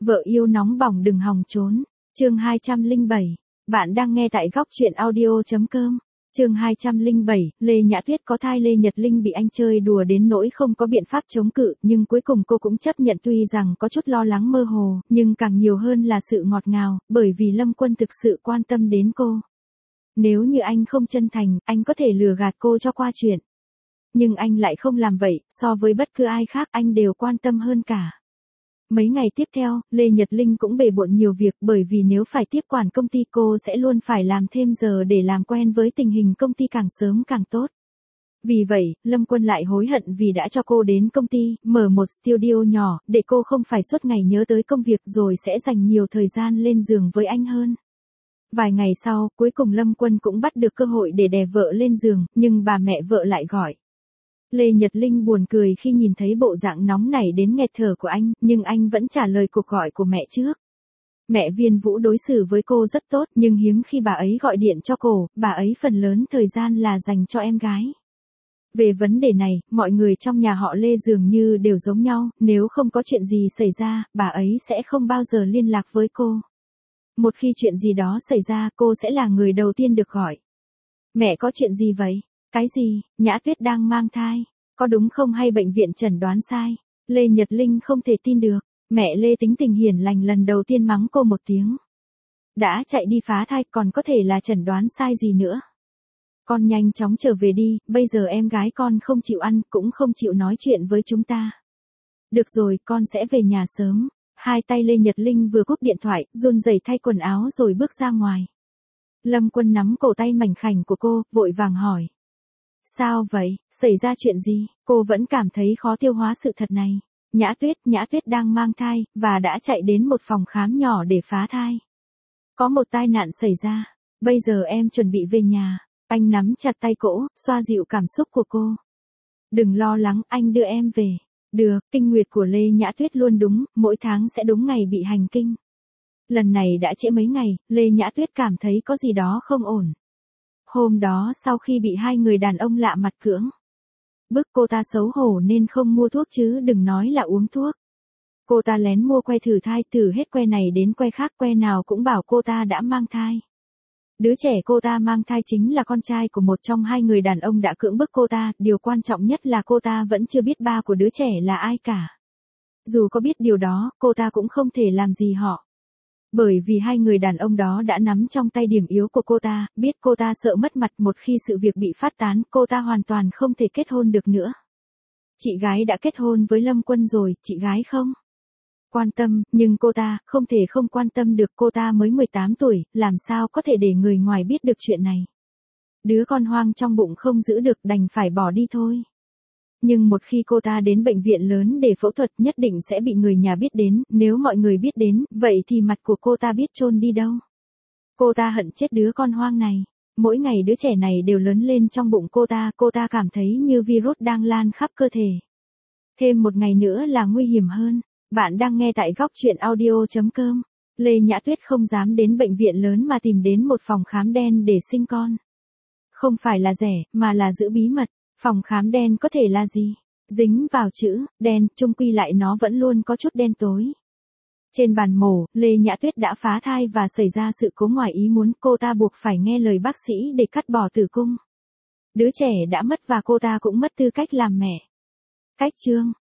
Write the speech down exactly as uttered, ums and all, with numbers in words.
Vợ yêu nóng bỏng đừng hòng trốn. Chương hai trăm lẻ bảy. Bạn đang nghe tại góc truyện audio chấm com. Chương hai trăm lẻ bảy, Lê Nhã Tuyết có thai. Lê Nhật Linh bị anh chơi đùa đến nỗi không có biện pháp chống cự, nhưng cuối cùng cô cũng chấp nhận, tuy rằng có chút lo lắng mơ hồ, nhưng càng nhiều hơn là sự ngọt ngào, bởi vì Lâm Quân thực sự quan tâm đến cô. Nếu như anh không chân thành, anh có thể lừa gạt cô cho qua chuyện. Nhưng anh lại không làm vậy, so với bất cứ ai khác anh đều quan tâm hơn cả. Mấy ngày tiếp theo, Lê Nhật Linh cũng bề bộn nhiều việc, bởi vì nếu phải tiếp quản công ty cô sẽ luôn phải làm thêm giờ để làm quen với tình hình công ty, càng sớm càng tốt. Vì vậy, Lâm Quân lại hối hận vì đã cho cô đến công ty, mở một studio nhỏ, để cô không phải suốt ngày nhớ tới công việc rồi sẽ dành nhiều thời gian lên giường với anh hơn. Vài ngày sau, cuối cùng Lâm Quân cũng bắt được cơ hội để đè vợ lên giường, nhưng bà mẹ vợ lại gọi. Lê Nhật Linh buồn cười khi nhìn thấy bộ dạng nóng nảy đến nghẹt thở của anh, nhưng anh vẫn trả lời cuộc gọi của mẹ trước. Mẹ Viên Vũ đối xử với cô rất tốt, nhưng hiếm khi bà ấy gọi điện cho cô, bà ấy phần lớn thời gian là dành cho em gái. Về vấn đề này, mọi người trong nhà họ Lê dường như đều giống nhau, nếu không có chuyện gì xảy ra, bà ấy sẽ không bao giờ liên lạc với cô. Một khi chuyện gì đó xảy ra, cô sẽ là người đầu tiên được gọi. Mẹ có chuyện gì vậy? Cái gì? Nhã Tuyết đang mang thai. Có đúng không hay bệnh viện chẩn đoán sai? Lê Nhật Linh không thể tin được. Mẹ Lê tính tình hiền lành lần đầu tiên mắng cô một tiếng. Đã chạy đi phá thai còn có thể là chẩn đoán sai gì nữa? Con nhanh chóng trở về đi, bây giờ em gái con không chịu ăn, cũng không chịu nói chuyện với chúng ta. Được rồi, con sẽ về nhà sớm. Hai tay Lê Nhật Linh vừa cúp điện thoại, run rẩy thay quần áo rồi bước ra ngoài. Lâm Quân nắm cổ tay mảnh khảnh của cô, vội vàng hỏi. Sao vậy, xảy ra chuyện gì? Cô vẫn cảm thấy khó tiêu hóa sự thật này. Nhã Tuyết, Nhã Tuyết đang mang thai, và đã chạy đến một phòng khám nhỏ để phá thai. Có một tai nạn xảy ra, bây giờ em chuẩn bị về nhà. Anh nắm chặt tay cô, xoa dịu cảm xúc của cô. Đừng lo lắng, anh đưa em về. Được, kinh nguyệt của Lê Nhã Tuyết luôn đúng, mỗi tháng sẽ đúng ngày bị hành kinh. Lần này đã trễ mấy ngày, Lê Nhã Tuyết cảm thấy có gì đó không ổn. Hôm đó sau khi bị hai người đàn ông lạ mặt cưỡng bức cô ta xấu hổ nên không mua thuốc chứ đừng nói là uống thuốc. Cô ta lén mua que thử thai, từ hết que này đến que khác, que nào cũng bảo cô ta đã mang thai. Đứa trẻ cô ta mang thai chính là con trai của một trong hai người đàn ông đã cưỡng bức cô ta, điều quan trọng nhất là cô ta vẫn chưa biết ba của đứa trẻ là ai cả. Dù có biết điều đó, cô ta cũng không thể làm gì họ. Bởi vì hai người đàn ông đó đã nắm trong tay điểm yếu của cô ta, biết cô ta sợ mất mặt, một khi sự việc bị phát tán, cô ta hoàn toàn không thể kết hôn được nữa. Chị gái đã kết hôn với Lâm Quân rồi, chị gái không quan tâm, nhưng cô ta không thể không quan tâm được, cô ta mới mười tám tuổi, làm sao có thể để người ngoài biết được chuyện này. Đứa con hoang trong bụng không giữ được, đành phải bỏ đi thôi. Nhưng một khi cô ta đến bệnh viện lớn để phẫu thuật, nhất định sẽ bị người nhà biết đến, nếu mọi người biết đến, vậy thì mặt của cô ta biết chôn đi đâu. Cô ta hận chết đứa con hoang này. Mỗi ngày đứa trẻ này đều lớn lên trong bụng cô ta, cô ta cảm thấy như virus đang lan khắp cơ thể. Thêm một ngày nữa là nguy hiểm hơn. Bạn đang nghe tại góc truyện audio chấm com. Lê Nhã Tuyết không dám đến bệnh viện lớn mà tìm đến một phòng khám đen để sinh con. Không phải là rẻ, mà là giữ bí mật. Phòng khám đen có thể là gì? Dính vào chữ đen, chung quy lại nó vẫn luôn có chút đen tối. Trên bàn mổ, Lê Nhã Tuyết đã phá thai và xảy ra sự cố ngoài ý muốn, cô ta buộc phải nghe lời bác sĩ để cắt bỏ tử cung. Đứa trẻ đã mất và cô ta cũng mất tư cách làm mẹ. Cách chương